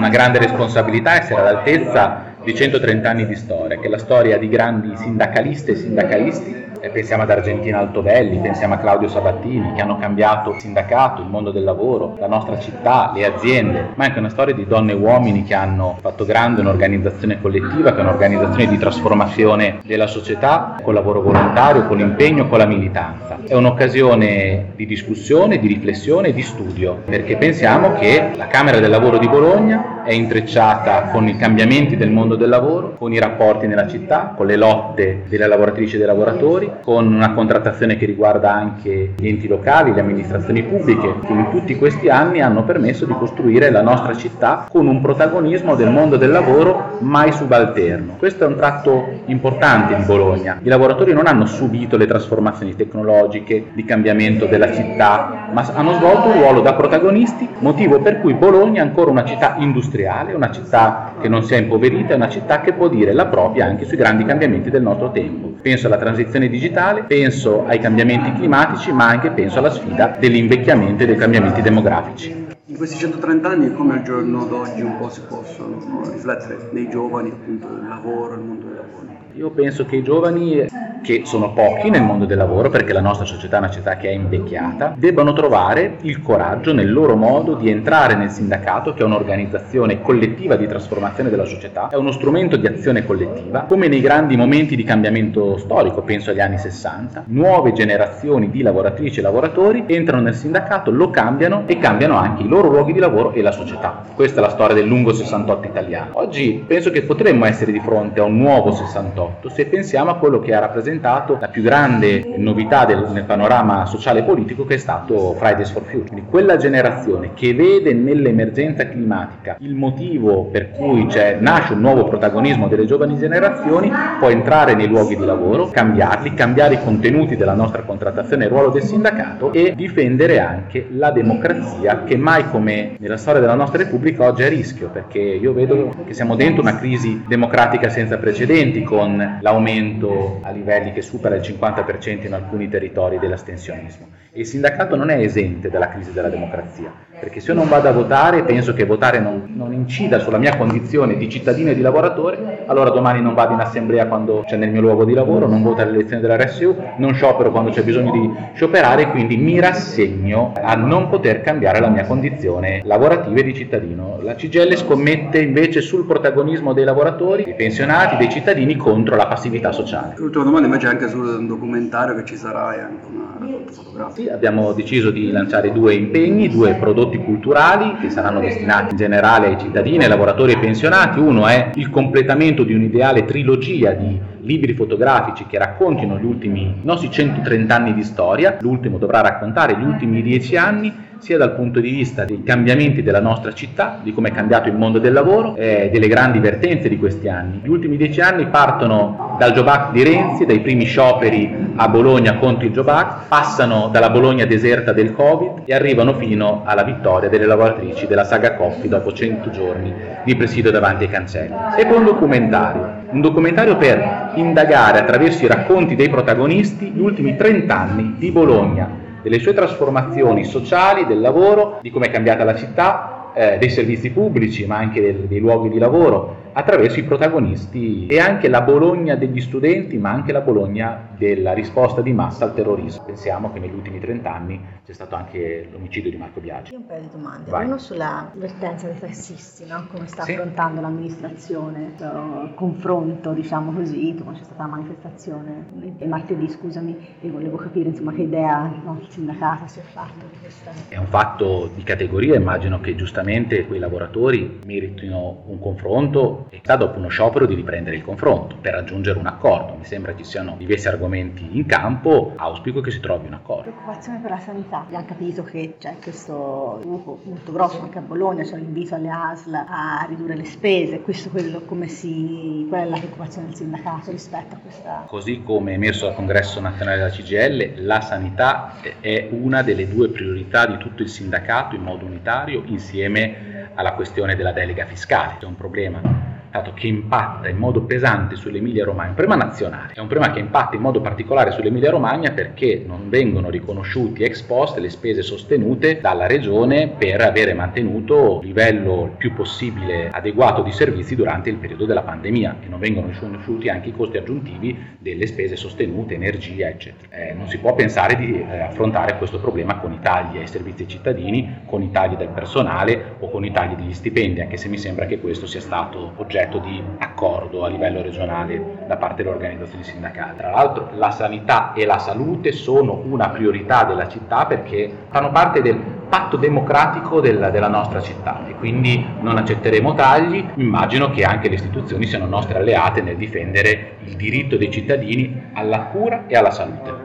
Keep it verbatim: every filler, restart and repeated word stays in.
una grande responsabilità essere all'altezza di centotrenta anni di storia, che è la storia di grandi sindacaliste e sindacalisti. E pensiamo ad Argentina Altovelli, pensiamo a Claudio Sabattini, che hanno cambiato il sindacato, il mondo del lavoro, la nostra città, le aziende, ma anche una storia di donne e uomini che hanno fatto grande un'organizzazione collettiva, che è un'organizzazione di trasformazione della società, col lavoro volontario, con l'impegno, con la militanza. È un'occasione di discussione, di riflessione e di studio, perché pensiamo che la Camera del Lavoro di Bologna è intrecciata con i cambiamenti del mondo del lavoro, con i rapporti nella città, con le lotte delle lavoratrici e dei lavoratori, con una contrattazione che riguarda anche gli enti locali, le amministrazioni pubbliche, che in tutti questi anni hanno permesso di costruire la nostra città con un protagonismo del mondo del lavoro mai subalterno. Questo è un tratto importante di Bologna. I lavoratori non hanno subito le trasformazioni tecnologiche, di cambiamento della città, ma hanno svolto un ruolo da protagonisti, motivo per cui Bologna è ancora una città industriale, una città che non si è impoverita, è una città che può dire la propria anche sui grandi cambiamenti del nostro tempo. Penso alla transizione digitale, penso ai cambiamenti climatici, ma anche penso alla sfida dell'invecchiamento e dei cambiamenti demografici. In questi centotrenta anni, come al giorno d'oggi, un po' si possono riflettere nei giovani, appunto, del lavoro, il mondo del lavoro? Io penso che i giovani, che sono pochi nel mondo del lavoro, perché la nostra società è una società che è invecchiata, debbano trovare il coraggio nel loro modo di entrare nel sindacato, che è un'organizzazione collettiva di trasformazione della società, è uno strumento di azione collettiva, come nei grandi momenti di cambiamento storico, penso agli anni sessanta, nuove generazioni di lavoratrici e lavoratori entrano nel sindacato, lo cambiano e cambiano anche i loro luoghi di lavoro e la società. Questa è la storia del lungo sessantotto italiano. Oggi penso che potremmo essere di fronte a un nuovo sessantotto se pensiamo a quello che ha rappresentato la più grande novità del, nel panorama sociale e politico, che è stato Fridays for Future. Quindi quella generazione che vede nell'emergenza climatica il motivo per cui c'è, nasce un nuovo protagonismo delle giovani generazioni, può entrare nei luoghi di lavoro, cambiarli, cambiare i contenuti della nostra contrattazione e il ruolo del sindacato e difendere anche la democrazia, che mai come nella storia della nostra Repubblica oggi è a rischio, perché io vedo che siamo dentro una crisi democratica senza precedenti, con l'aumento a livelli che supera il cinquanta per cento in alcuni territori dell'astensionismo. E il sindacato non è esente dalla crisi della democrazia, perché se io non vado a votare, penso che votare non, non incida sulla mia condizione di cittadino e di lavoratore, allora domani non vado in assemblea quando c'è nel mio luogo di lavoro, non voto alle elezioni dell'R S U, non sciopero quando c'è bisogno di scioperare, quindi mi rassegno a non poter cambiare la mia condizione lavorativa e di cittadino. La C G I L scommette invece sul protagonismo dei lavoratori, dei pensionati, dei cittadini contro la passività sociale. L'ultima domanda invece anche sul documentario che ci sarà e anche una raccolta fotografica. Sì, abbiamo deciso di lanciare due impegni, due prodotti culturali che saranno destinati in generale ai cittadini, ai lavoratori e ai pensionati. Uno è il completamento di un'ideale trilogia di libri fotografici che raccontino gli ultimi i nostri centotrenta anni di storia. L'ultimo dovrà raccontare gli ultimi dieci anni, sia dal punto di vista dei cambiamenti della nostra città, di come è cambiato il mondo del lavoro e delle grandi vertenze di questi anni. Gli ultimi dieci anni partono dal Job Act di Renzi, dai primi scioperi a Bologna contro il Job Act, passano dalla Bologna deserta del Covid e arrivano fino alla vittoria delle lavoratrici della saga Coppi dopo cento giorni di presidio davanti ai cancelli. E poi un documentario, un documentario per indagare attraverso i racconti dei protagonisti gli ultimi trenta anni di Bologna, delle sue trasformazioni sociali, del lavoro, di come è cambiata la città, eh, dei servizi pubblici, ma anche del, dei luoghi di lavoro, attraverso i protagonisti, e anche la Bologna degli studenti, ma anche la Bologna della risposta di massa al terrorismo. Pensiamo che negli ultimi trenta anni c'è stato anche l'omicidio di Marco Biagi. Io ho un paio di domande. Vai. Uno sulla vertenza dei tassisti, no? Come sta Sì. affrontando l'amministrazione, il confronto, diciamo così, quando c'è stata la manifestazione il martedì, scusami, e volevo capire insomma che idea, no, il sindacato si è fatto di questa. È un fatto di categoria, immagino che giustamente quei lavoratori meritino un confronto e sta dopo uno sciopero di riprendere il confronto per raggiungere un accordo. Mi sembra ci siano diversi argomenti in campo, auspico che si trovi un accordo. Preoccupazione per la sanità. Abbiamo capito che c'è questo gruppo molto grosso anche a Bologna, c'è l'invito alle A S L a ridurre le spese. Questo quello come si qual è la preoccupazione del sindacato rispetto a questa? Così come emerso dal Congresso Nazionale della C G I L, la sanità è una delle due priorità di tutto il sindacato in modo unitario, insieme alla questione della delega fiscale. C'è un problema dato che impatta in modo pesante sull'Emilia Romagna, un problema nazionale, è un problema che impatta in modo particolare sull'Emilia Romagna perché non vengono riconosciuti ex post le spese sostenute dalla regione per avere mantenuto il livello il più possibile adeguato di servizi durante il periodo della pandemia, e non vengono riconosciuti anche i costi aggiuntivi delle spese sostenute, energia eccetera. Eh, non si può pensare di eh, affrontare questo problema con i tagli ai servizi ai cittadini, con i tagli del personale o con i tagli degli stipendi, anche se mi sembra che questo sia stato oggetto di accordo a livello regionale da parte delle organizzazioni sindacali. Tra l'altro la sanità e la salute sono una priorità della città perché fanno parte del patto democratico della, della nostra città e quindi non accetteremo tagli. Immagino che anche le istituzioni siano nostre alleate nel difendere il diritto dei cittadini alla cura e alla salute.